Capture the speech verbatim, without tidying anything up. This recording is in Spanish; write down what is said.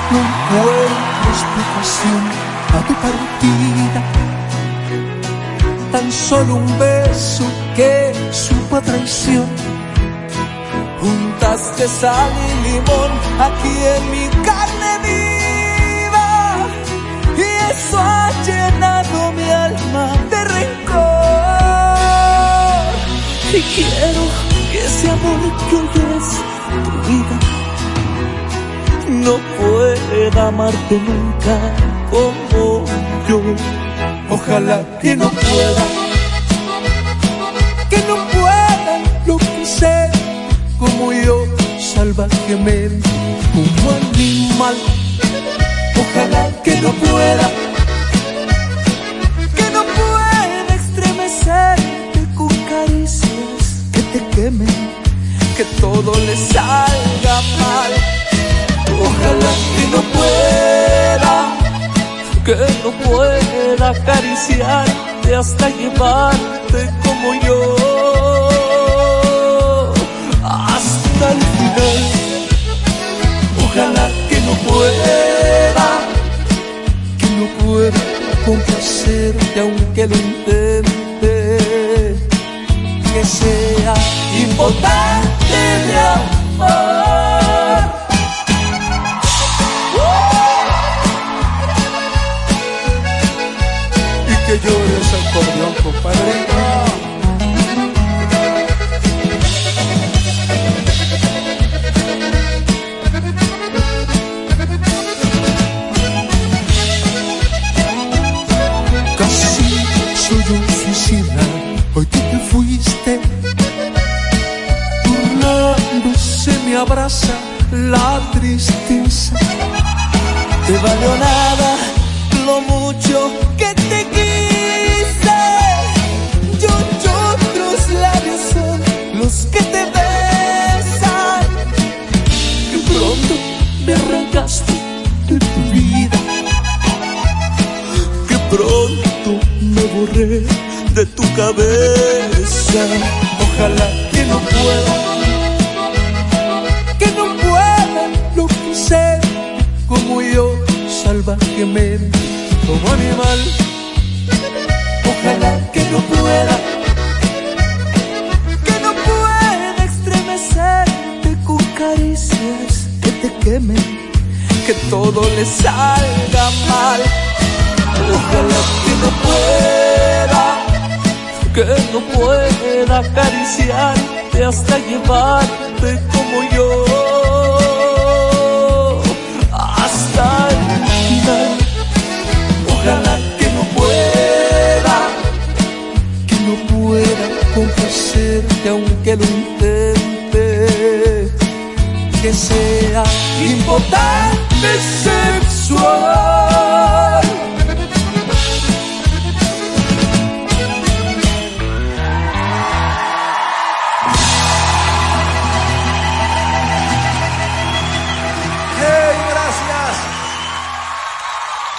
no encuentro explicación a tu partida. Tan solo un beso que supo a traición. Juntaste sal y limón aquí en mi carne viva, y eso ha llenado mi alma de rencor. Y quiero que ese amor que hoy es tu vida no pueda amarte nunca como yo. Ojalá que no pueda, que no pueda enloquecer como yo, salvajemente, como animal. Ojalá que no pueda, que no pueda estremecerte con caricias que te quemen, que todo le salga mal. Ojalá que no pueda, que no pueda acariciarte hasta llevarte como yo hasta el final. Ojalá que no pueda, que no pueda complacerte aunque lo intente, que sea impotente de amar. Que llores acordeón, compadre. Casi soy oficina, hoy tú te fuiste. Burlándose me abraza la tristeza. Te valió nada lo mucho que te quise. Los que te besan, que pronto me arrancaste de tu vida, que pronto me borré de tu cabeza. Ojalá que no pueda, que no pueda enloquecer como yo, salvajemente, como animal. Ojalá que no pueda, caricias que te quemen, que todo le salga mal. Ojalá que no pueda, que no pueda acariciarte hasta llevarte como yo hasta el final. Ojalá que no pueda, que no pueda complacerte aunque lo intente, que sea impotente sexual.